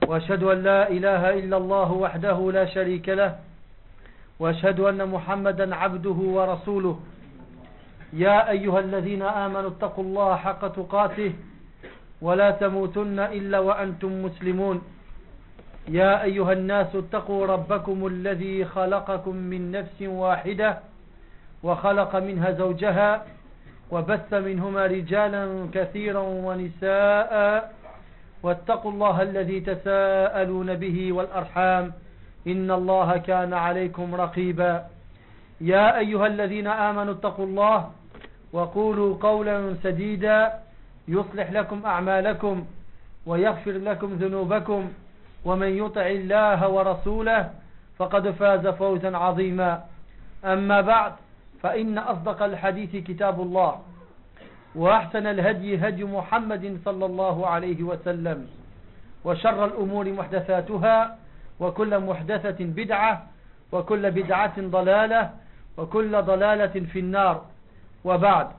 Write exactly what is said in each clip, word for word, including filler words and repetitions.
وأشهد أن لا إله إلا الله وحده لا شريك له وأشهد أن محمدا عبده ورسوله يا أيها الذين آمنوا اتقوا الله حق تقاته ولا تموتن إلا وأنتم مسلمون يا أيها الناس اتقوا ربكم الذي خلقكم من نفس واحدة وخلق منها زوجها وبث منهما رجالا كثيرا ونساء واتقوا الله الذي تساءلون به والأرحام إن الله كان عليكم رقيبا يا أيها الذين آمنوا اتقوا الله وقولوا قولا سديدا يصلح لكم أعمالكم ويغفر لكم ذنوبكم ومن يطع الله ورسوله فقد فاز فوزا عظيما أما بعد فإن أصدق الحديث كتاب الله وأحسن الهدي هدي محمد صلى الله عليه وسلم وشر الأمور محدثاتها وكل محدثة بدعة وكل بدعة ضلالة وكل ضلالة في النار وبعد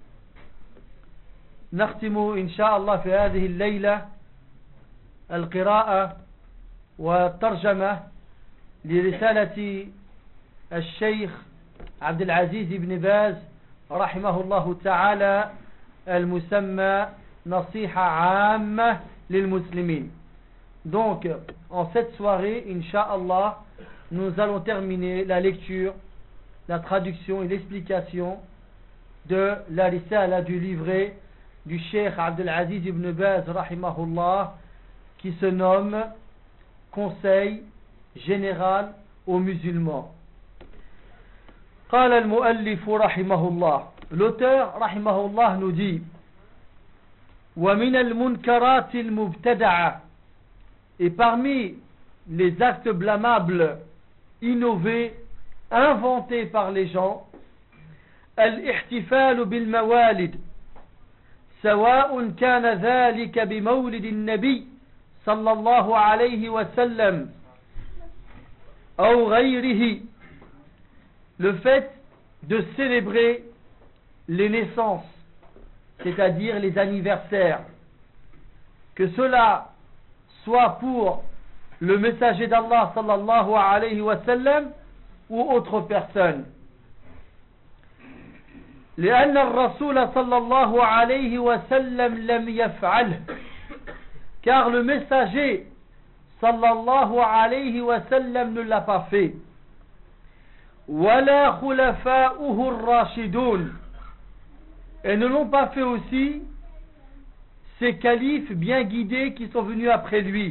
نختم إن شاء الله في هذه الليلة القراءة والترجمة لرسالة الشيخ عبد العزيز بن باز رحمه الله تعالى المسمى نصيحة عامة للمسلمين. Donc en cette soirée Inch'Allah nous allons terminer la lecture, la traduction et l'explication de la risala du livret du Cheikh Abdel Aziz ibn Baz rahimahullah qui se nomme Conseil général aux musulmans. قال المؤلف رحمه الله, l'auteur رحمه الله nous dit ومن المنكرات المبتدعة, et parmi les actes blâmables innovés inventés par les gens, الاحتفال بالموالد سواء كان ذلك بمولد النبي صلى الله عليه وسلم أو غيره, le fait de célébrer les naissances, c'est-à-dire les anniversaires, que cela soit pour le messager d'Allah sallallahu alayhi wa sallam ou autre personne. لأن الرسول صلى الله عليه وسلم لم يفعله, car le messager sallallahu alayhi wa sallam ne l'a pas fait. ولا خلفاؤه الراشدون, et ne l'ont pas fait aussi ces califes bien guidés qui sont venus après lui.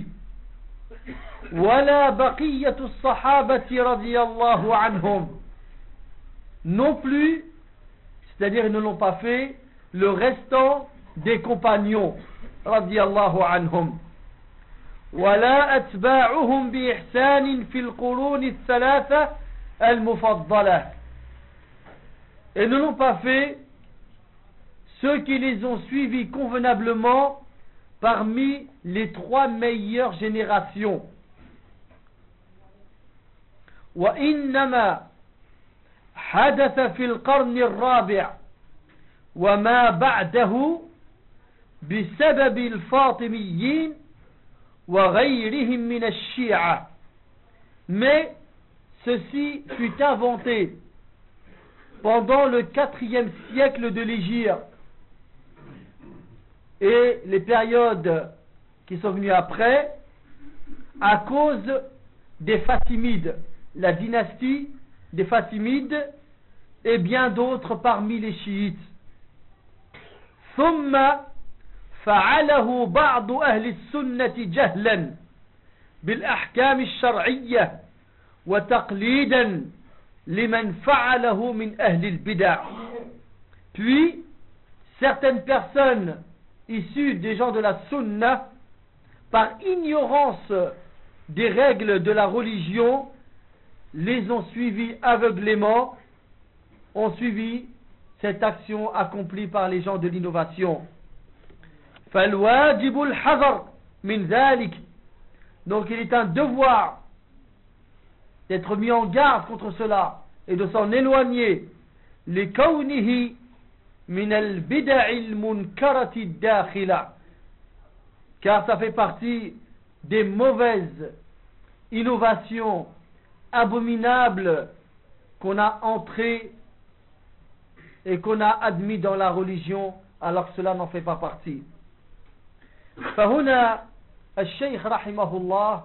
ولا بقية الصحابة رضي الله عنهم, non plus, c'est-à-dire ils ne l'ont pas fait, le restant des compagnons رضي الله عنهم. ولا أتباعهم بإحسان في القرون الثلاثة المفضلة, et ne l'ont pas fait ceux qui les ont suivis convenablement parmi les trois meilleures générations. وإنما حدث في القرن الرابع وما بعده بسبب الفاطميين وغيرهم من الشيعة, mais ceci fut inventé pendant le quatrième siècle de l'Hégire et les périodes qui sont venues après à cause des Fatimides, la dynastie des Fatimides et bien d'autres parmi les chiites. ثم فعله بعض أهل السنة جهلا بالأحكام الشرعية وتقليدا لمن فعله من أهل البدع. Puis certaines personnes issues des gens de la sunna, par ignorance des règles de la religion, les ont suivis aveuglément, ont suivi cette action accomplie par les gens de l'innovation. فالواجب الحذر من ذلك, donc il est un devoir d'être mis en garde contre cela et de s'en éloigner. لكونه من البدع المنكرة الداخلة, car ça fait partie des mauvaises innovations abominables qu'on a entrées et qu'on a admis dans la religion alors que cela n'en fait pas partie. فهنا الشيخ رحمه الله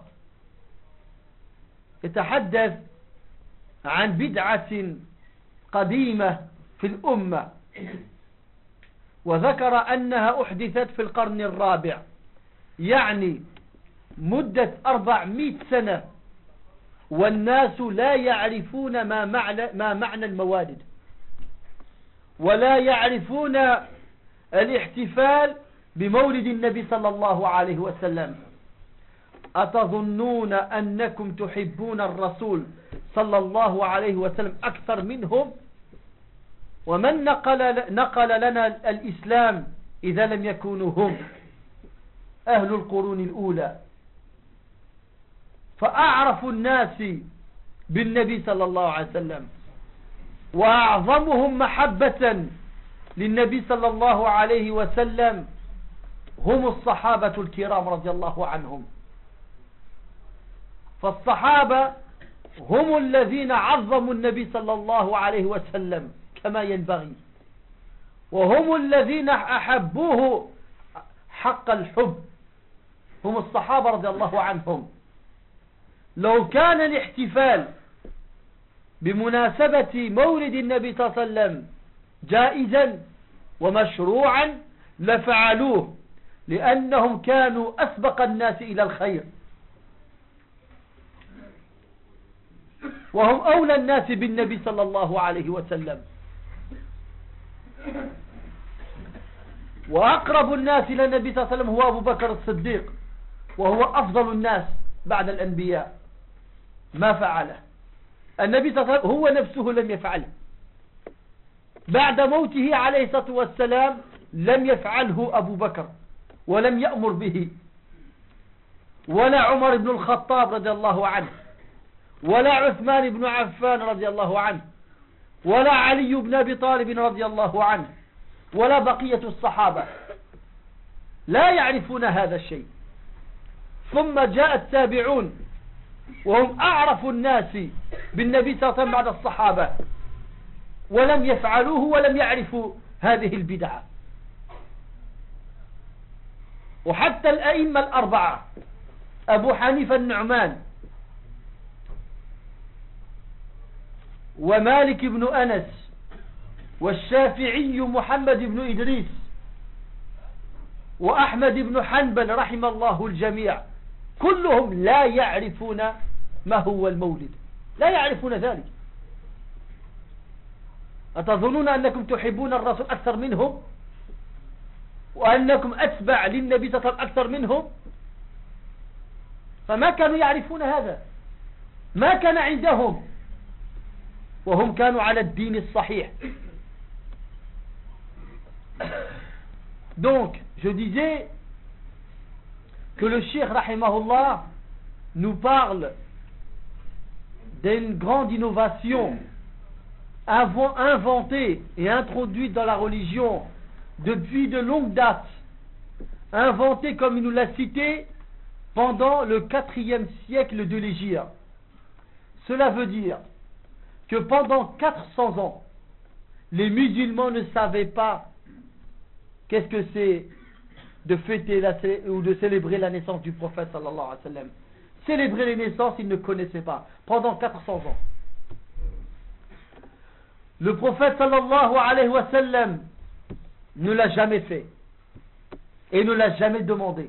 يتحدث عن بدعة قديمة في الأمة، وذكر أنها أحدثت في القرن الرابع، يعني مدة أربعمائة سنة، والناس لا يعرفون ما معنى, ما معنى الموالد، ولا يعرفون الاحتفال بمولد النبي صلى الله عليه وسلم. أتظنون أنكم تحبون الرسول صلى الله عليه وسلم أكثر منهم؟ ومن نقل, نقل لنا الإسلام إذا لم يكونوا هم أهل القرون الأولى؟ فأعرف الناس بالنبي صلى الله عليه وسلم وأعظمهم محبة للنبي صلى الله عليه وسلم هم الصحابة الكرام رضي الله عنهم. فالصحابة هم الذين عظموا النبي صلى الله عليه وسلم كما ينبغي، وهم الذين أحبوه حق الحب، هم الصحابة رضي الله عنهم. لو كان الاحتفال بمناسبة مولد النبي صلى الله عليه وسلم جائزا ومشروعا لفعلوه، لأنهم كانوا أسبق الناس إلى الخير، وهم أولى الناس بالنبي صلى الله عليه وسلم، وأقرب الناس إلى النبي صلى الله عليه وسلم هو أبو بكر الصديق، وهو أفضل الناس بعد الأنبياء. ما فعله النبي صلى الله عليه وسلم، هو نفسه لم يفعله، بعد موته عليه الصلاة والسلام لم يفعله أبو بكر ولم يأمر به، ولا عمر بن الخطاب رضي الله عنه، ولا عثمان بن عفان رضي الله عنه، ولا علي بن أبي طالب رضي الله عنه، ولا بقية الصحابة، لا يعرفون هذا الشيء. ثم جاء التابعون وهم أعرف الناس بالنبي صلى الله عليه وسلم بعد الصحابة، ولم يفعلوه ولم يعرفوا هذه البدعة. وحتى الأئمة الأربعة أبو حنيفة النعمان ومالك بن أنس والشافعي محمد بن إدريس وأحمد بن حنبل رحم الله الجميع، كلهم لا يعرفون ما هو المولد، لا يعرفون ذلك. أتظنون أنكم تحبون الرسول أكثر منهم، وأنكم أتبع للنبي صلى الله عليه وسلم أكثر منهم؟ فما كانوا يعرفون هذا، ما كان عندهم، وهم كانوا على الدين الصحيح. Donc, je disais que le Cheikh rahimahullah nous parle d'une grande innovation inventée et introduite dans la religion depuis de longues dates, inventée comme il nous l'a cité pendant le quatrième siècle de l'Hégire. Cela veut dire que pendant quatre cents ans, les musulmans ne savaient pas qu'est-ce que c'est de fêter la, ou de célébrer la naissance du prophète sallallahu alayhi wa sallam. Célébrer les naissances, ils ne connaissaient pas pendant quatre cents ans. Le prophète sallallahu alayhi wa sallam ne l'a jamais fait et ne l'a jamais demandé.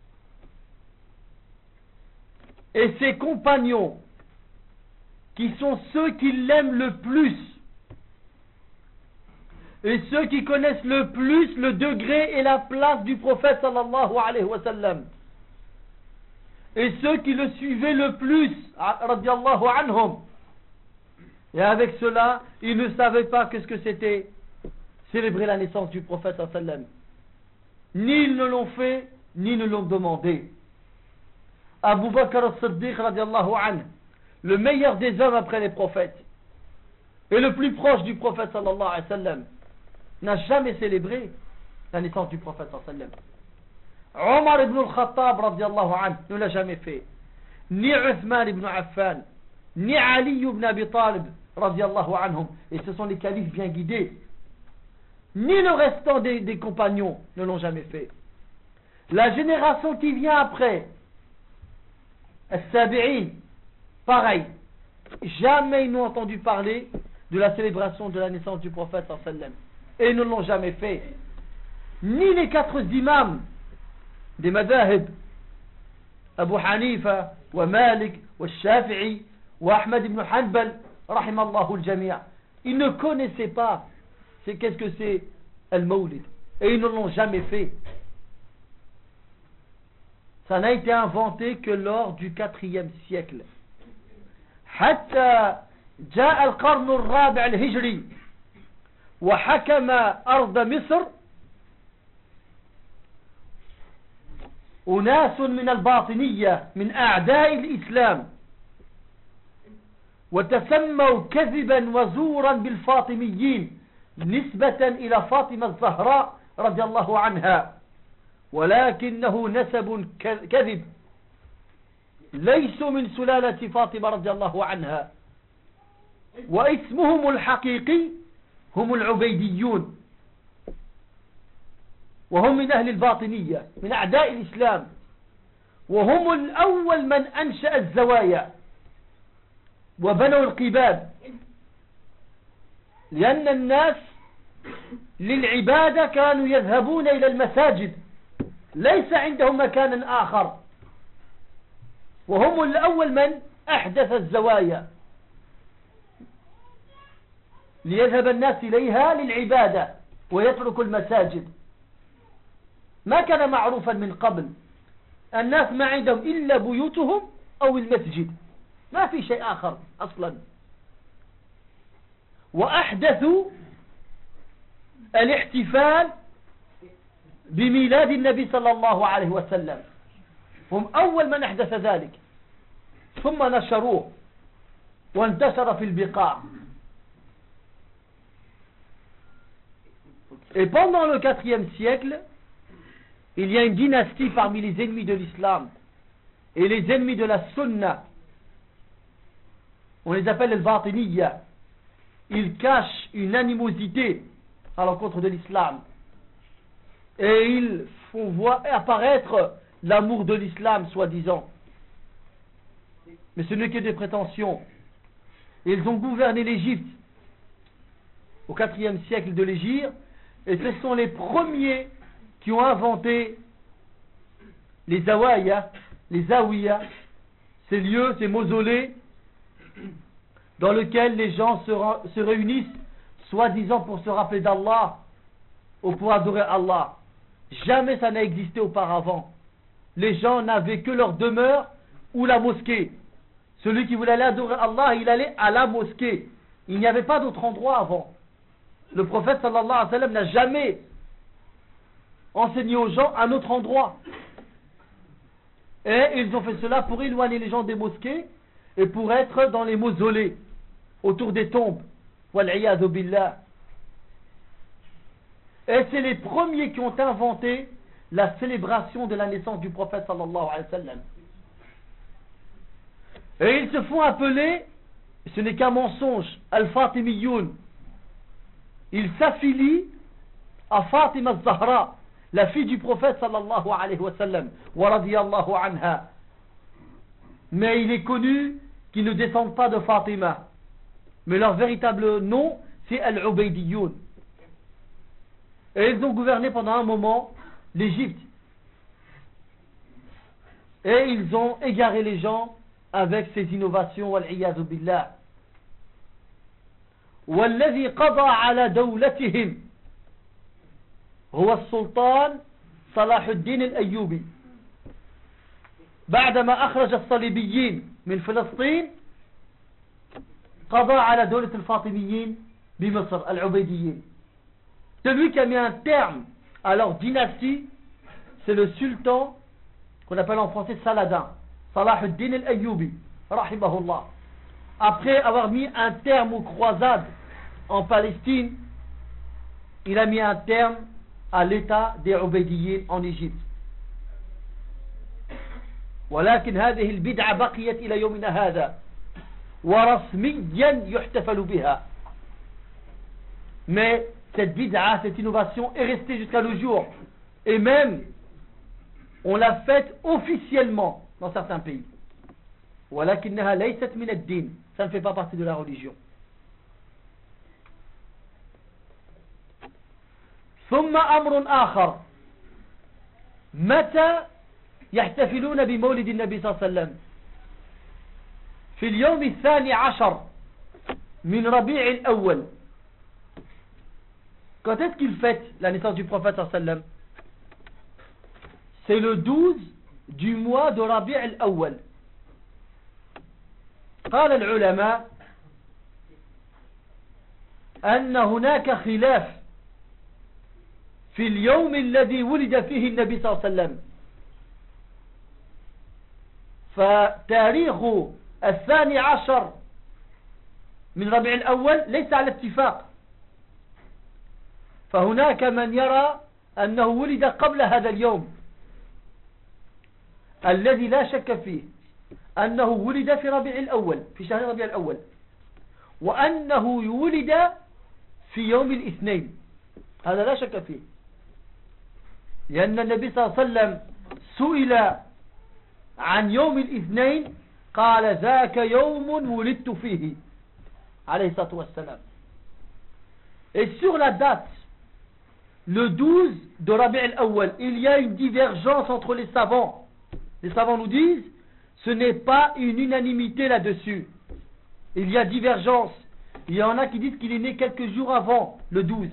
Et ses compagnons, qui sont ceux qui l'aiment le plus, et ceux qui connaissent le plus le degré et la place du prophète sallallahu alayhi wa sallam, et ceux qui le suivaient le plus, radiallahu anhum, et avec cela, ils ne savaient pas qu'est-ce que c'était célébrer la naissance du prophète sallallahu alayhi wa sallam. Ni ils ne l'ont fait, ni ne l'ont demandé. Abu Bakr as-Siddiq radiallahu anhu, le meilleur des hommes après les prophètes, et le plus proche du prophète sallallahu alayhi wa sallam, n'a jamais célébré la naissance du prophète sallallahu alayhi wa sallam. Omar ibn al-Khattab radiallahu anhu ne l'a jamais fait. Ni Uthman ibn Affan, ni Ali ibn Abi Talib radiallahu anhum. Et ce sont les califes bien guidés. Ni le restant des, des compagnons ne l'ont jamais fait. La génération qui vient après, As-Sabi'in, pareil. Jamais ils n'ont entendu parler de la célébration de la naissance du prophète sallallahu alayhi wa sallam. Et ils ne l'ont jamais fait. Ni les quatre imams des madhahib, Abu Hanifa, wa Malik, wa Shafi'i, wa Ahmad ibn Hanbal, rahimallahu al-jami'. Ils ne connaissaient pas c'est qu'est-ce que c'est al-Mawlid. Et ils ne l'ont jamais fait. Ça n'a été inventé que lors du quatrième siècle. حتى جاء القرن الرابع الهجري وحكم أرض مصر أناس من الباطنية من أعداء الإسلام وتسموا كذبا وزورا بالفاطميين نسبة إلى فاطمة الزهراء رضي الله عنها ولكنه نسب كذب ليسوا من سلالة فاطمة رضي الله عنها واسمهم الحقيقي هم العبيديون وهم من أهل الباطنية من أعداء الإسلام وهم الأول من أنشأ الزوايا وبنوا القباب لأن الناس للعبادة كانوا يذهبون إلى المساجد ليس عندهم مكان آخر وهم الأول من أحدث الزوايا ليذهب الناس إليها للعبادة ويتركوا المساجد ما كان معروفا من قبل الناس ما عندهم إلا بيوتهم أو المسجد ما في شيء آخر أصلا وأحدثوا الاحتفال بميلاد النبي صلى الله عليه وسلم هم أول من أحدث ذلك ثم نشروه وانتشر في البقاع. Et pendant le quatrième siècle, il y a une dynastie parmi les ennemis de l'islam et les ennemis de la sunna. On les appelle les Batiniya. Ils cachent une animosité à l'encontre de l'islam. Et ils font voir apparaître l'amour de l'islam, soi-disant. Mais ce n'est que des prétentions. Ils ont gouverné l'Égypte au quatrième siècle de l'Hégire. Et ce sont les premiers qui ont inventé les zawaya, les zawiya, ces lieux, ces mausolées dans lesquels les gens se, se réunissent, soi-disant pour se rappeler d'Allah ou pour adorer Allah. Jamais ça n'a existé auparavant. Les gens n'avaient que leur demeure ou la mosquée. Celui qui voulait aller adorer Allah, il allait à la mosquée. Il n'y avait pas d'autre endroit avant. Le prophète sallallahu alayhi wa sallam n'a jamais enseigné aux gens un autre endroit. Et ils ont fait cela pour éloigner les gens des mosquées et pour être dans les mausolées, autour des tombes. Wal'iyadu billah. Et c'est les premiers qui ont inventé la célébration de la naissance du prophète sallallahu alayhi wa sallam. Et ils se font appeler, ce n'est qu'un mensonge, Al-Fatimiyoun. Ils s'affilient à Fatima al-Zahra, la fille du prophète sallallahu alayhi wa sallam, wa radiyallahu anha. Mais il est connu qu'ils ne descendent pas de Fatima. Mais leur véritable nom, c'est Al-Ubaydiyoun. Et ils ont gouverné pendant un moment l'Égypte. Et ils ont égaré les gens avec ces innovations, wal-iyadu billah. والذي قضى على دولتهم هو السلطان صلاح الدين الأيوبي بعدما أخرج الصليبيين من فلسطين قضى على دولة الفاطميين بمصر العبيديين. Celui qui a mis un terme à leur dynastie, c'est le sultan qu'on appelle en français Saladin, Salah ad-Din al-Ayyubi, rahimahullah. Après avoir mis un terme aux croisades en Palestine, il a mis un terme à l'état des Ubaydiyyin en Égypte. ولكن هذه البدعة بقيت إلى يومنا هذا ورسميا يحتفل بها. Mais cette bid'a, cette innovation est restée jusqu'à nos jours. Et même, on l'a faite officiellement dans certains pays. ولكنها ليست من الدين. Ça ne fait pas partie de la religion. ثم أمر آخر. متى يحتفلون بمولد النبي صلى الله عليه وسلم؟ في اليوم الثاني عشر من ربيع الأول. Quand est-ce qu'il fête la naissance du prophète sallallahu alayhi wa sallam? C'est le douze du mois de Rabi' al-Awwal. قال العلماء أن هناك خلاف في اليوم الذي ولد فيه النبي صلى الله عليه وسلم. فتاريخ الثاني عشر من ربيع الأول ليس على اتفاق. فهناك من يرى أنه ولد قبل هذا اليوم الذي لا شك فيه أنه ولد في ربيع الأول في شهر ربيع الأول، وأنه ولد في يوم الاثنين، هذا لا شك فيه، لأن النبي صلى الله عليه وسلم سئل عن يوم الاثنين قال ذاك يوم ولدت فيه عليه الصلاة والسلام. Et sur la date le douze de Rabi' al-Awwal, il y a une divergence entre les savants. Les savants nous disent ce n'est pas une unanimité là-dessus. Il y a divergence. Il y en a qui disent qu'il est né quelques jours avant le douze.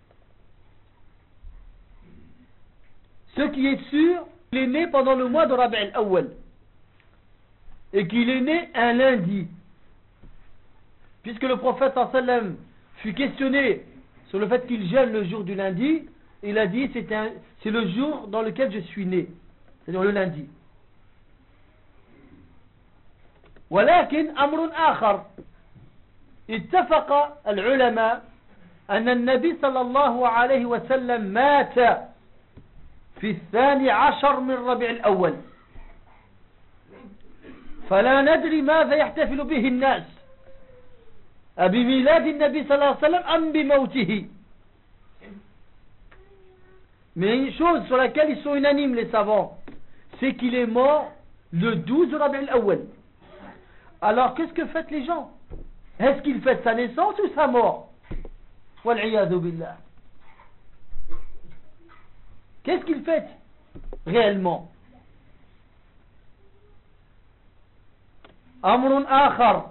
Ce qui est sûr, il est né pendant le mois de Rabi' al-Awwal et qu'il est né un lundi. Puisque le prophète sallallahu alayhi wa sallam fut questionné sur le fait qu'il jeûne le jour du lundi, il a dit c'est un, c'est le jour dans lequel je suis né, c'est-à-dire le lundi. ولكن أمر آخر، اتفق العلماء أن النبي صلى الله عليه وسلم مات في الثاني عشر من ربيع الأول، فلا ندري ماذا يحتفل به الناس، بميلاد النبي صلى الله عليه وسلم أم بموته. Mais une chose sur laquelle ils sont unanimes les savants, c'est qu'il est mort le douze de Rabi' al-Awwal. Alors qu'est-ce que fêtent les gens? Est-ce qu'ils fêtent sa naissance ou sa mort? Wal'iyadhu billah. Qu'est-ce qu'ils fêtent réellement? أمر آخر،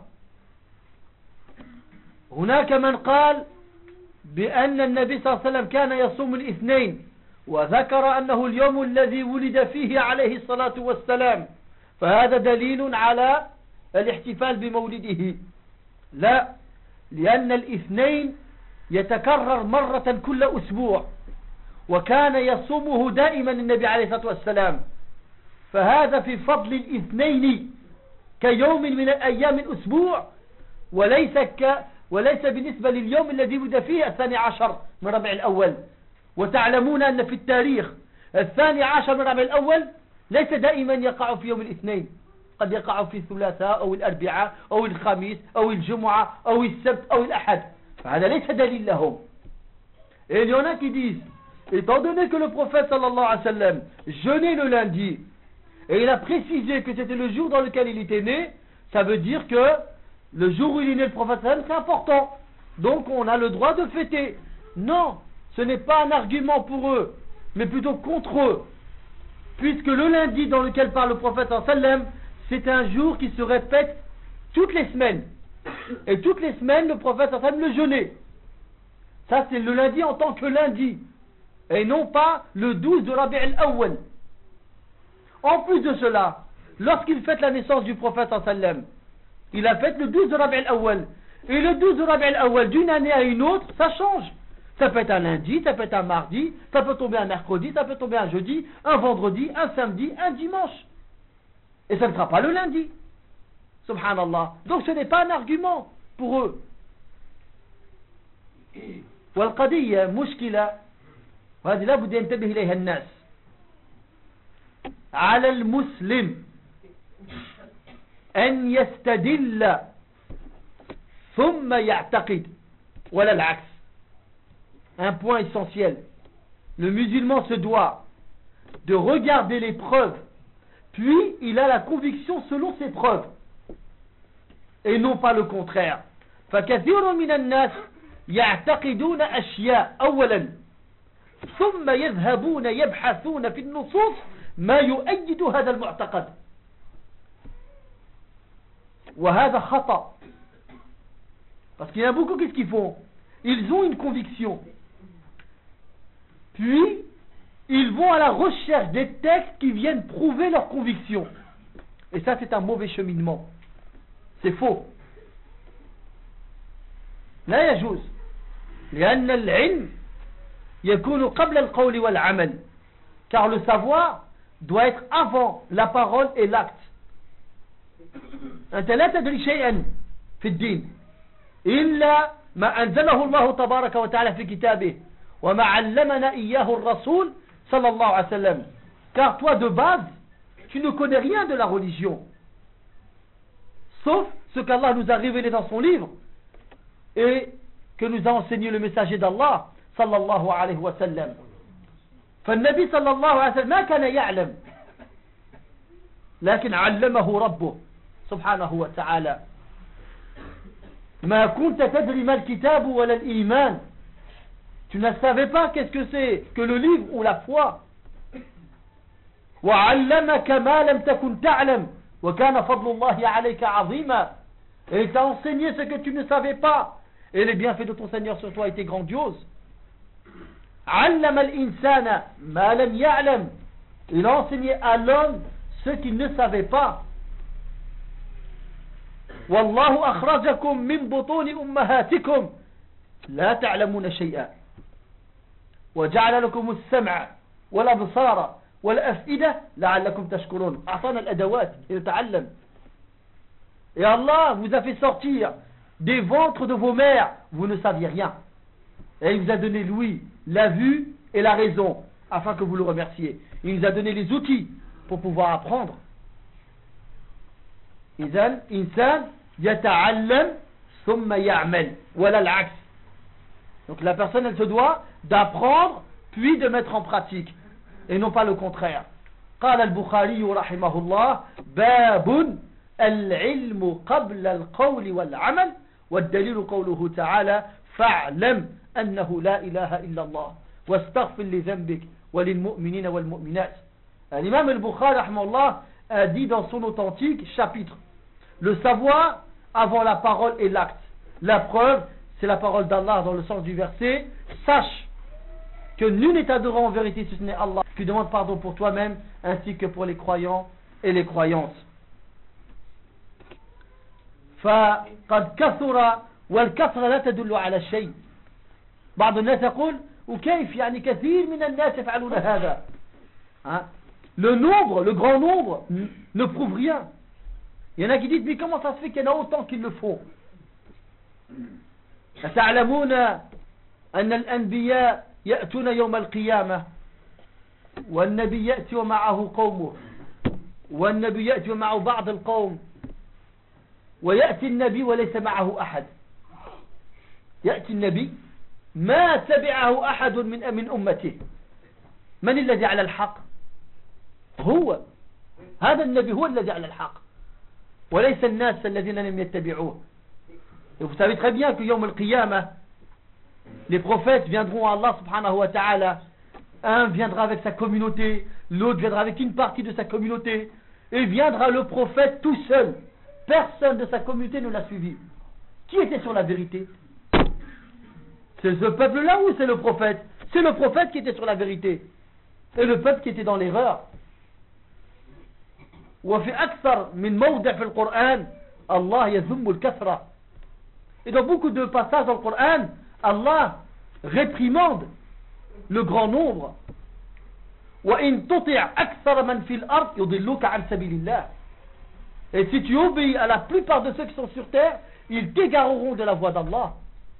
هناك من قال بأن النبي صلى الله عليه وسلم كان يصوم الاثنين وذكر أنه اليوم الذي ولد فيه عليه الصلاة والسلام، فهذا دليل على الاحتفال بمولده. لا، لأن الاثنين يتكرر مرة كل أسبوع وكان يصومه دائما النبي عليه الصلاة والسلام، فهذا في فضل الاثنين كيوم من الأيام الأسبوع، وليس ك وليس بالنسبة لليوم الذي ولد فيه الثاني عشر من ربيع الأول. وتعلمون أن في التاريخ الثاني عشر من ربيع الأول ليس دائما يقع في يوم الاثنين، قد يقع في الثلاثاء أو الأربعاء أو الخميس أو الجمعة أو السبت أو الأحد، فهذا ليس دليل لهم. Et il y en a qui disent, étant donné que le prophète sallallahu alayhi wa sallam jeûnait le lundi et il a précisé que c'était le jour dans lequel il était né, ça veut dire que le jour où il est né le prophète sallallahu alayhi wa sallam c'est important, donc on a le droit de fêter. Non, ce n'est pas un argument pour eux, mais plutôt contre eux, puisque le lundi dans lequel parle le prophète sallallahu alayhi wa sallam, c'est un jour qui se répète toutes les semaines, et toutes les semaines le prophète sallallahu alayhi wa sallam le jeûnait. Ça c'est le lundi en tant que lundi, et non pas le douze de Rabi' al-Awwal. En plus de cela, lorsqu'il fête la naissance du prophète sallallahu alayhi wa sallam, il a fait le douze de Rabi' al-Awwal, et le douze de Rabi' al-Awwal d'une année à une autre ça change. Ça peut être un lundi, ça peut être un mardi, ça peut tomber un mercredi, ça peut tomber un jeudi, un vendredi, un samedi, un dimanche, et ça ne sera pas le lundi. Subhanallah. Donc ce n'est pas un argument pour eux. والقضية مشكلة وهذه لا بد ينتبه إليها الناس. على المسلم أن يستدل ثم يعتقد ولا العكس. Un point essentiel. Le musulman se doit de regarder les preuves, puis il a la conviction selon ces preuves, et non pas le contraire. فكثير من الناس يعتقدون أشياء أولا ثم يذهبون يبحثون في النصوص ما يؤيد هذا المعتقد. وهذا خطأ. Parce qu'il y en a beaucoup, qu'est-ce qu'ils font? Ils ont une conviction, puis ils vont à la recherche des textes qui viennent prouver leur conviction. Et ça, c'est un mauvais cheminement. C'est faux. لا يجوز لأن العلم يكون قبل القول والعمل, car le savoir doit être avant la parole et l'acte. أنت لا تدري شيئا في الدين إلا ما أنزله الله تبارك وتعالى في كتابه وما علمنا إياه الرسول صلى الله عليه وسلم. Car toi de base tu ne connais rien de la religion sauf ce qu'Allah nous a révélé dans son livre et que nous a enseigné le messager d'Allah صلى الله عليه وسلم. فالنبي صلى الله عليه وسلم ما كان يعلم لكن علمه ربه سبحانه وتعالى. ما كنت تدري ما الكتاب ولا الإيمان. Tu ne savais pas qu'est-ce que c'est que le livre ou la foi. وعلمك ما لم تكن تعلم وكان فضل الله عليك عظيما. Et il t'a enseigné ce que tu ne savais pas. Et les bienfaits de ton Seigneur sur toi étaient grandioses. علم الإنسان ما لم يعلم. Il a enseigné à l'homme ce qu'il ne savait pas. والله أخرجكم من بطون أمهاتكم لا تعلمون شيئا وجعل لكم السمع والأبصار والأفئدة لعلكم تشكرون. أعطانا الأدوات لنتعلم. Et Allah vous a fait sortir des ventres de vos mères, vous ne saviez rien. Et il vous a donné l'ouïe, la vue et la raison, afin que vous le remerciez. Il nous a donné les outils pour pouvoir apprendre. إذن إنسان يتعلم ثم يعمل ولا العكس. Donc la personne elle se doit d'apprendre puis de mettre en pratique et non pas le contraire. قال البخاري رحمه الله باب العلم قبل القول والعمل والدليل قوله تعالى فاعلم أنه لا إله إلا الله واستغفر لذنبك وللمؤمنين والمؤمنات. L'imam al-Bukhari رحمه الله a dit dans son authentique chapitre le savoir avant la parole et l'acte. La preuve, c'est la parole d'Allah dans le sens du verset. Sache que nul n'est adorant en vérité si ce n'est Allah. Tu demandes pardon pour toi-même ainsi que pour les croyants et les croyances. فقد كثر والكثرة لا تدل على شيء. بعض الناس يقول وكيف يعني كثير من الناس يفعلون هذا. Le nombre, le grand nombre ne prouve rien. Il y en a qui disent mais comment ça se fait qu'il y en a autant qui le font. أتعلمون أن الأنبياء يأتون يوم القيامة والنبي يأتي ومعه قومه والنبي يأتي ومعه بعض القوم ويأتي النبي وليس معه أحد. يأتي النبي ما تبعه أحد من من أمته. من الذي على الحق؟ هو هذا النبي هو الذي على الحق وليس الناس الذين لم يتبعوه. Et vous savez très bien que يوم القيامة les prophètes viendront à Allah subhanahu wa ta'ala. Un viendra avec sa communauté, l'autre viendra avec une partie de sa communauté, et viendra le prophète tout seul. Personne de sa communauté ne l'a suivi. Qui était sur la vérité? C'est ce peuple-là ou c'est le prophète? C'est le prophète qui était sur la vérité et le peuple qui était dans l'erreur. وفي أكثر من موضع في القرآن الله يذم الكثرة. Et dans beaucoup de passages dans le Coran, Allah réprimande le grand nombre. وإن تطع أكثر من في الأرض يضلوك عن سبيل الله. Et si tu obéis à la plupart de ceux qui sont sur terre, ils t'égareront de la voie d'Allah.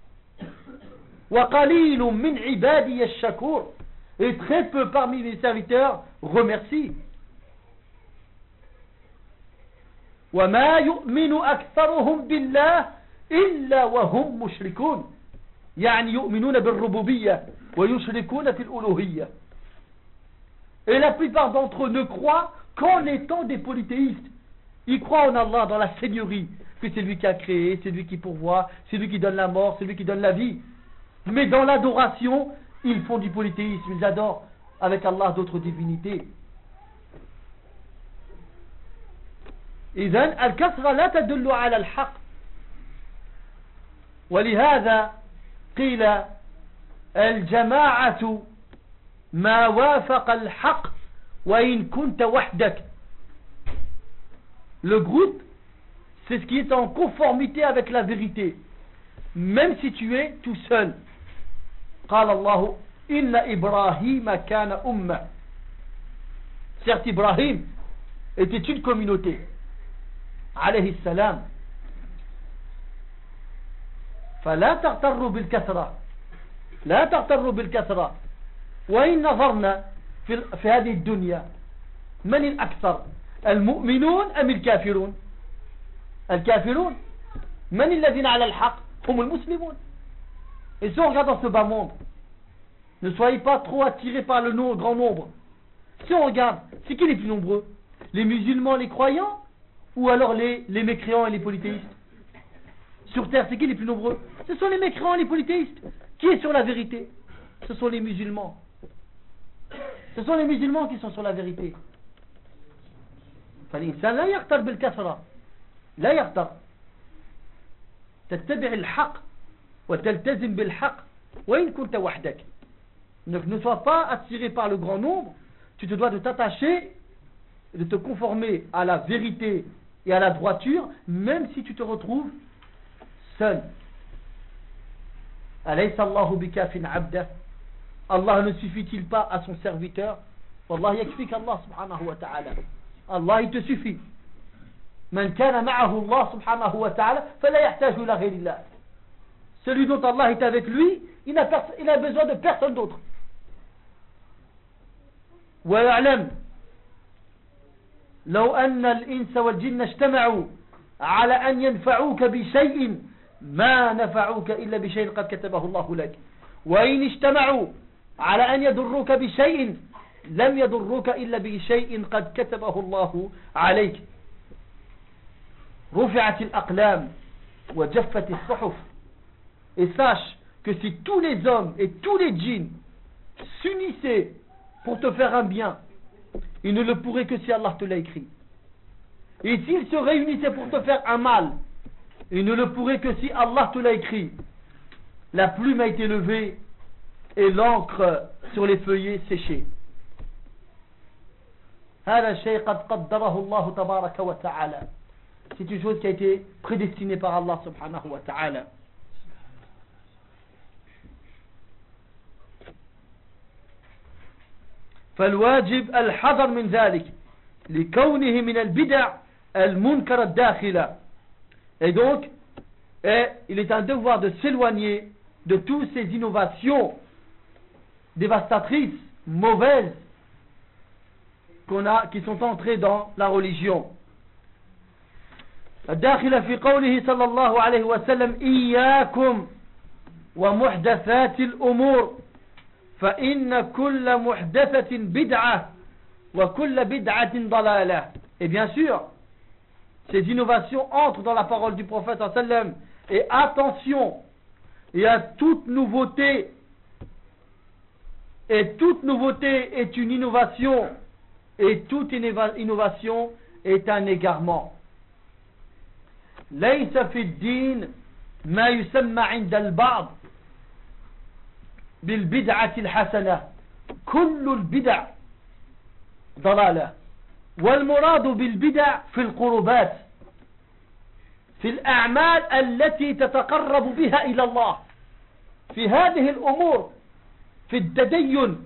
وقليل من عبادي الشكور. Et très peu parmi les serviteurs remercient. وما يؤمن أكثرهم بالله إلا وهم مشركون يعني يؤمنون بالربوبية ويشركون في الألوهية. Et la plupart d'entre eux ne croient qu'en étant des polythéistes. Ils croient en Allah, dans la seigneurie, que c'est lui qui a créé, c'est lui qui pourvoit, c'est lui qui donne la mort, c'est lui qui donne la vie. Mais dans l'adoration, ils font du polythéisme, ils adorent avec Allah d'autres divinités. إذن الكثرة لا تدل على الحق ولهذا قيل الجماعة ما وافق الحق وإن كنت وحدك. Le groupe, c'est ce qui est en conformité avec la vérité, même si tu es tout seul. قال الله إن إبراهيم كان أمة. Certes, Ibrahim était une communauté. عليه السلام. فلا تغتروا بالكثرة لا تغتروا بالكثرة. وإن نظرنا في, في هذه الدنيا من الأكثر المؤمنون أم الكافرون؟ الكافرون. من الذين على الحق؟ هم المسلمون. Et si on regarde dans ce bas monde, ne soyez pas trop attirés par le grand nombre. Si on regarde, c'est qui les plus nombreux? Les musulmans, les croyants, ou alors les, les mécréants et les polythéistes? Sur terre, c'est qui les plus nombreux? Ce sont les mécréants et les polythéistes. Qui est sur la vérité? Ce sont les musulmans. Ce sont les musulmans qui sont sur la vérité. فالإنسان لا يغتر بالكثرة لا يغتر تتبع الحق وتلتزم بالحق وإن كنت وحدك. Donc ne sois pas attiré par le grand nombre, tu te dois de t'attacher, de te conformer à la vérité et à la droiture, même si tu te retrouves seul. أليس الله بكاف عبده. Allah ne suffit-il pas à son serviteur? والله يكفيك الله سبحانه وتعالى. Allah il te suffit. من كان معه الله سبحانه وتعالى فلا يحتاج إلى غير الله. Celui dont Allah est avec lui, il n'a il a besoin de personne d'autre. ويعلم لو أن الإنس والجن اجتمعوا على أن ينفعوك بشيء ما نفعوك إلا بشيء قد كتبه الله لك وإن اجتمعوا على أن يضروك بشيء لم يضروك إلا بشيء قد كتبه الله عليك. رفعت الأقلام وجفت الصحف. Et sache que si tous les hommes et tous les djinns s'unissaient pour te faire un bien, ils ne le pourraient que si Allah te l'a écrit. Et s'ils se réunissaient pour te faire un mal, ils ne le pourraient que si Allah te l'a écrit. La plume a été levée et l'encre sur les feuillets séchée. هذا شيء قد قدره الله تبارك وتعالى. C'est une chose qui a été prédestinée par Allah subhanahu wa ta'ala. فالواجب الحذر من ذلك لكونه من البدع المنكر الداخلة. Et donc, et il est un devoir de s'éloigner de toutes ces innovations dévastatrices, mauvaises, qu'on a, qui sont entrées dans la religion. الداخلة في قوله صلى الله عليه وسلم إياكم ومحدثات الأمور فإن كل محدثة بدعة وكل بدعة ضلالة. Et bien sûr, ces innovations entrent dans la parole du prophète sallallahu alayhi wa sallam. Et attention, il y a toute nouveauté, et toute nouveauté est une innovation, et toute innovation est un égarement. ليس في الدين ما يسمى عند البعض بالبدعة الحسنة. كل البدع ضلالة. والمراد بالبدع في القربات، في الأعمال التي تتقرب بها إلى الله، في هذه الأمور، في التدين.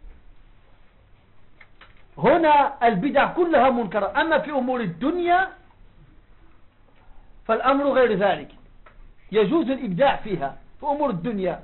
هنا البدع كلها منكرة. أما في أمور الدنيا فالأمر غير ذلك، يجوز الإبداع فيها في أمور الدنيا،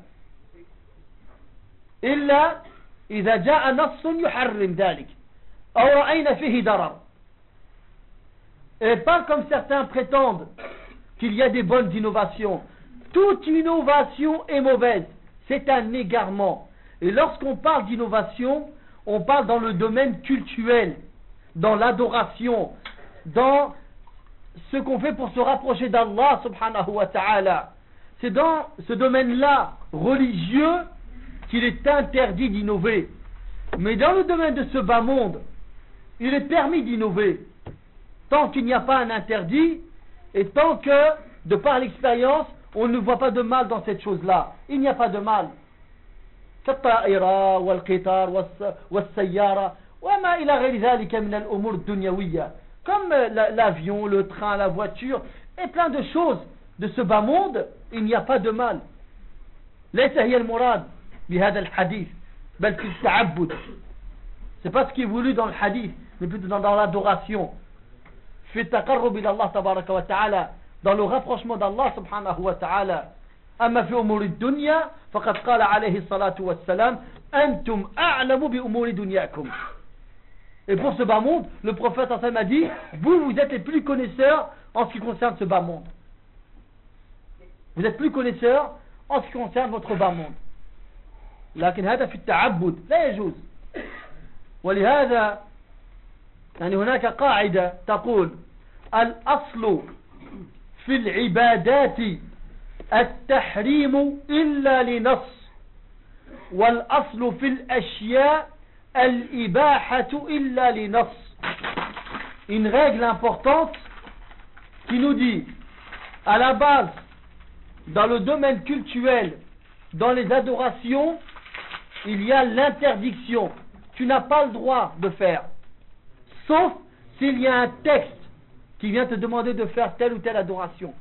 إلا إذا جاء نص يحرم ذلك أو رأينا فيه ضرر. Et pas comme certains prétendent qu'il y a des bonnes innovations. Toute innovation est mauvaise. C'est un égarement. Et lorsqu'on parle d'innovation, on parle dans le domaine cultuel, dans l'adoration, dans ce qu'on fait pour se rapprocher d'Allah subhanahu wa ta'ala. C'est dans ce domaine-là religieux qu'il est interdit d'innover. Mais dans le domaine de ce bas monde, il est permis d'innover. Tant qu'il n'y a pas un interdit, et tant que, de par l'expérience, on ne voit pas de mal dans cette chose-là. Il n'y a pas de mal. كالطائرة والقطار والسيارة وما إلى غير ذلك من الأمور الدنيوية, comme l'avion, le train, la voiture et plein de choses de ce bas monde. Il n'y a pas de mal. ليس هي المراد بهذا الحديث بل في التعبد. C'est pas ce qui est voulu dans le hadith, mais plutôt dans, dans l'adoration. في التقرب إلى الله تبارك وتعالى, dans le rapprochement d'Allah subhanahu wa ta'ala. أما في أمور الدنيا فقد قال عليه الصلاة والسلام أنتم أعلم بأمور دنياكم. Et pour ce bas monde, le prophète a dit, vous, vous êtes les plus connaisseurs en ce qui concerne ce bas monde. Vous êtes plus connaisseurs en ce qui concerne votre bas monde. لكن هذا في التعبد لا يجوز. ولهذا يعني هناك قاعدة تقول الأصل في العبادات التحريم إلا لنص والأصل في الأشياء الإباحة إلا لنص. Une règle importante qui nous dit à la base, dans le domaine cultuel, dans les adorations, il y a l'interdiction. Tu n'as pas le droit de faire, sauf s'il y a un texte qui vient te demander de faire telle ou telle adoration.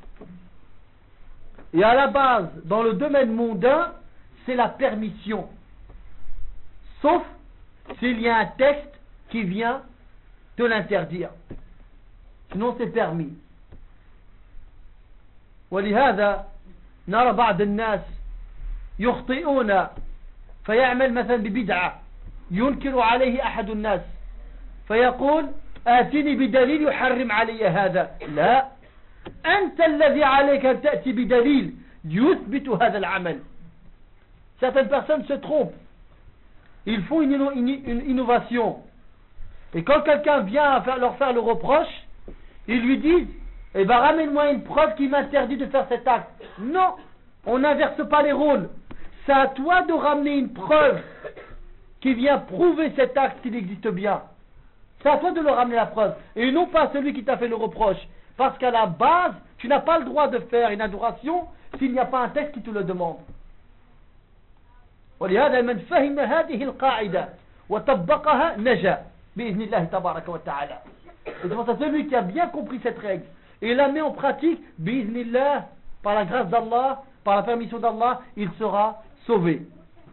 Et à la base, dans le domaine mondain, c'est la permission, sauf s'il y a un texte qui vient te l'interdire. Sinon c'est permis. ولهذا نرى بعض الناس يخطئون فيعمل مثلا ببدعة ينكر عليه أحد الناس فيقول آتني بدليل يحرم علي هذا. لا، أنت الذي عليك أن تأتي بدليل يثبت هذا العمل. Certaines personnes se trompent. Ils font une, une, une innovation. Et quand quelqu'un vient faire, leur faire le reproche, ils lui disent, eh ben ramène-moi une preuve qui m'interdit de faire cet acte. Non, on n'inverse pas les rôles. C'est à toi de ramener une preuve qui vient prouver cet acte qu'il existe bien. C'est à toi de leur ramener la preuve. Et non pas celui qui t'a fait le reproche. Parce qu'à la base, tu n'as pas le droit de faire une adoration s'il n'y a pas un texte qui te le demande. ولهذا من فهم هذه القاعدة وطبقها نجا بإذن الله تبارك وتعالى. Et c'est pour ça celui qui a bien compris cette règle et la met en pratique, بإذن الله, par la grâce d'Allah, par la permission d'Allah, il sera sauvé.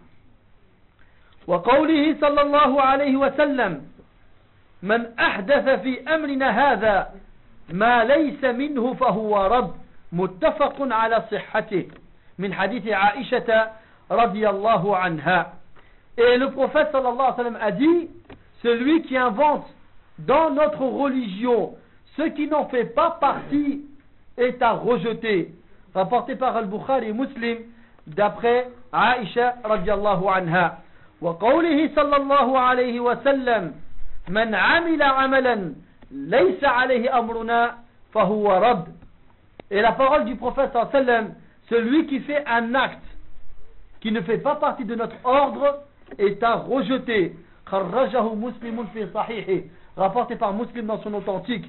وقوله صلى الله عليه وسلم من أحدث في أمرنا هذا ما ليس منه فهو رد متفق على صحته من حديث عائشة رضي الله عنها. Et le prophète sallallahu alayhi wa sallam a dit, celui qui invente dans notre religion ce qui n'en fait pas partie est à rejeter. Rapporté par Al-Bukhari et Muslim d'après Aïcha radiallahu anha. وقوله صلى الله عليه وسلم من عمل عملا ليس عليه أمرنا فهو رد. Et la parole du prophète sallallahu alayhi wa sallam, celui qui fait un acte qui ne fait pas partie de notre ordre est à rejeter. خرجه مسلم في صحيحه, rapporté par Muslim dans son authentique.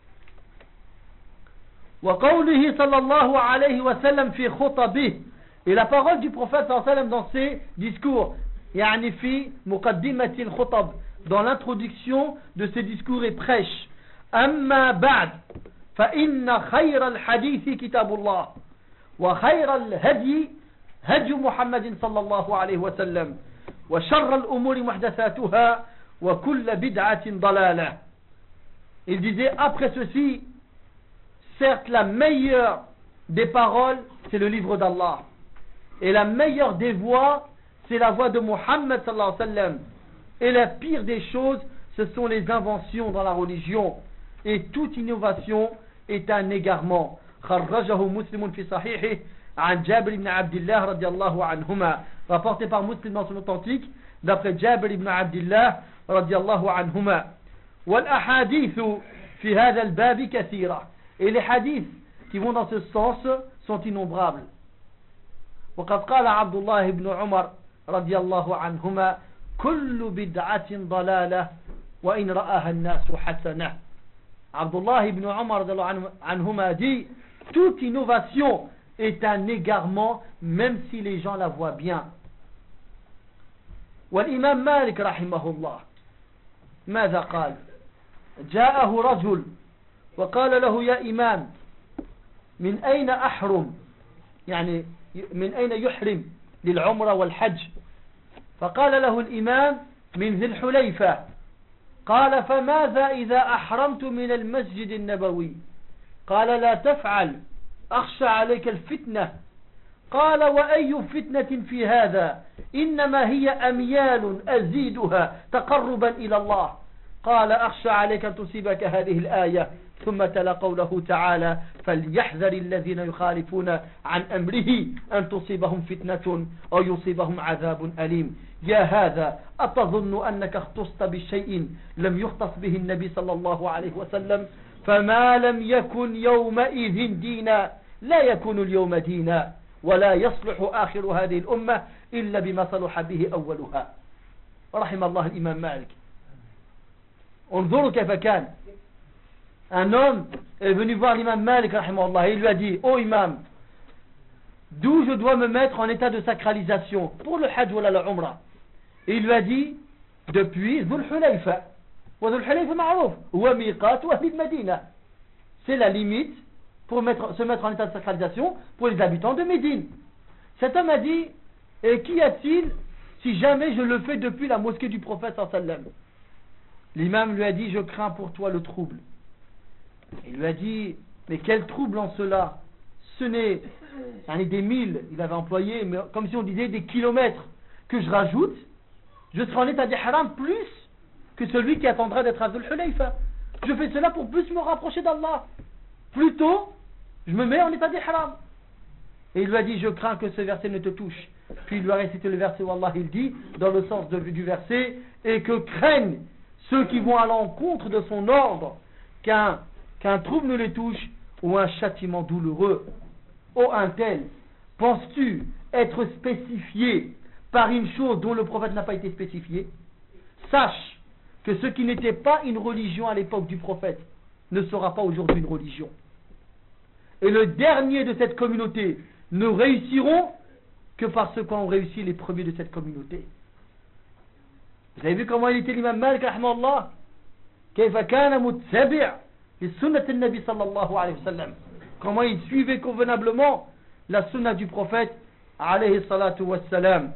وقوله صلى الله عليه وسلم في خطبه, et la parole du prophète sallallahu alayhi wa sallam dans ses discours, يعني في مقدمة الخطب, dans l'introduction de ses discours et prêches. أما بعد فإن خير الحديث كتاب الله وخير الهدي هدي محمد صلى الله عليه وسلم وشر الأمور محدثاتها وكل بدعة ضلالة. Il disait après ceci, certes la meilleure des paroles c'est le livre d'Allah et la meilleure des voies c'est la voie de Muhammad sallallahu alayhi wa sallam, et la pire des choses ce sont les inventions dans la religion, et toute innovation est un égarement. خرجه مسلم في صحيحه عن جابر بن عبد الله رضي الله عنهما, rapporté par Muslim dans son authentique d'après Jabir ibn Abdillah رضي الله عنهما. والأحاديث في هذا الباب كثيرة, et les hadiths qui vont dans ce sens sont innombrables. وقد قال عبد الله بن عمر رضي الله عنهما كل بدعة ضلالة وإن رآها الناس حسنة. Abdullah ibn Umar anhuma dit toute innovation est un égarement même si les gens la voient bien. والإمام مالك رحمه الله ماذا قال؟ جاءه رجل وقال له يا إمام من أين أحرم؟ يعني من أين يحرم للعمرة والحج؟ فقال له الإمام من ذي الحليفة. قال فماذا إذا أحرمت من المسجد النبوي؟ قال لا تفعل أخشى عليك الفتنة. قال وأي فتنة في هذا؟ إنما هي أميال أزيدها تقربا إلى الله. قال أخشى عليك أن تصيبك هذه الآية. ثم تلا قوله تعالى فليحذر الذين يخالفون عن أمره أن تصيبهم فتنة أو يصيبهم عذاب أليم. يا هذا أتظن أنك اختصت بشيء لم يختص به النبي صلى الله عليه وسلم؟ فما لم يكن يومئذ دينا لا يكون اليوم دينا ولا يصلح آخر هذه الأمة إلا بما صلح به أولها. رحم الله الإمام مالك. انظروا كيف كان. Un homme est venu voir l'imam Malik rahimahullah et il lui a dit ô imam, d'où je dois me mettre en état de sacralisation pour le hajj ou la umrah? Et il lui a dit depuis Dhul Hulayfa. Wa Dhul Hulayfa ma'rouf huwa miqat ahli al-Madina. C'est la limite pour mettre, se mettre en état de sacralisation pour les habitants de Médine. Cet homme a dit et qu'y a-t-il si jamais je le fais depuis la mosquée du prophète sallallahu alayhi wa sallam? L'imam lui a dit je crains pour toi le trouble. Il lui a dit mais quel trouble en cela? Ce n'est des milles, il avait employé, mais comme si on disait des kilomètres que je rajoute, je serai en état d'ihram plus que celui qui attendra d'être à Dhul Hulayfa. Je fais cela pour plus me rapprocher d'Allah. Plutôt, je me mets en état d'ihram. Et il lui a dit je crains que ce verset ne te touche. Puis il lui a récité le verset où Allah il dit dans le sens de, du verset et que craignent ceux qui vont à l'encontre de son ordre qu'un qu'un trouble ne les touche ou un châtiment douloureux. Ô un tel, penses-tu être spécifié par une chose dont le prophète n'a pas été spécifié? Sache que ce qui n'était pas une religion à l'époque du prophète ne sera pas aujourd'hui une religion. Et le dernier de cette communauté ne réussiront que parce qu'ont réussi les premiers de cette communauté. Vous avez vu comment il était l'imam Malik rahimahullah? Kayfa kana muttabi' li sunnat an-nabi sallallahu alayhi wa sallam. Comment il suivait convenablement la sunna du prophète alayhi salatu wassalam.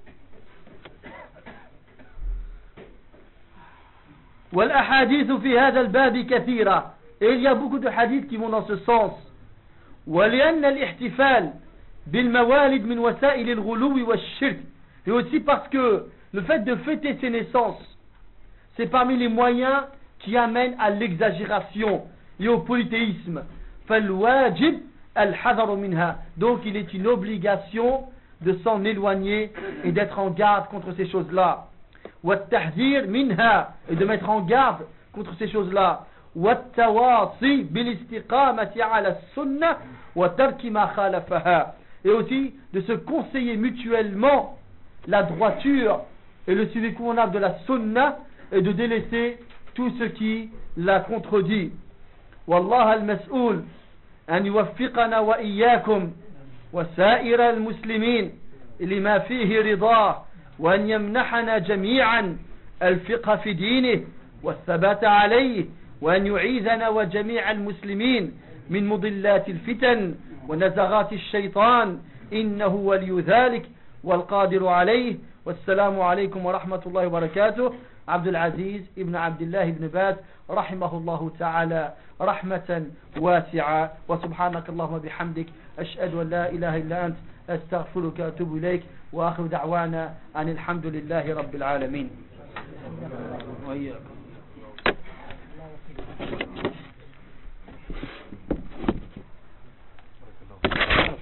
والأحاديث في هذا الباب كثيرة. Et il y a beaucoup de hadiths qui vont dans ce sens. ولأن الاحتفال بالموالد من وسائل الغلو والشرك. Et aussi parce que le fait de fêter ses naissances, c'est parmi les moyens qui amènent à l'exagération et au polythéisme. فالواجب الحذر منها. Donc il est une obligation de s'en éloigner et d'être en garde contre ces choses-là. والتحذير منها. Et de mettre en garde contre ces choses-là. والتواصي بالاستقامة على السنة وترك ما خالفها. Et aussi de se conseiller mutuellement la droiture et le suivi convenable de la sunna et de délaisser tout ce qui la contredit. والله المسؤول أن يوفقنا وإياكم وسائر المسلمين لما فيه رضاه وأن يمنحنا جميعا الفقه في دينه والثبات عليه وأن يعيذنا وجميع المسلمين من مضلات الفتن ونزغات الشيطان إنه ولي ذلك والقادر عليه. والسلام عليكم ورحمة الله وبركاته. عبد العزيز ابن عبد الله بن باز رحمه الله تعالى رحمة واسعة. وسبحانك اللهم بحمدك أشهد أن لا إله إلا أنت أستغفرك وأتوب إليك. وآخر دعوانا أن الحمد لله رب العالمين. وإياكم.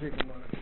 فيكم.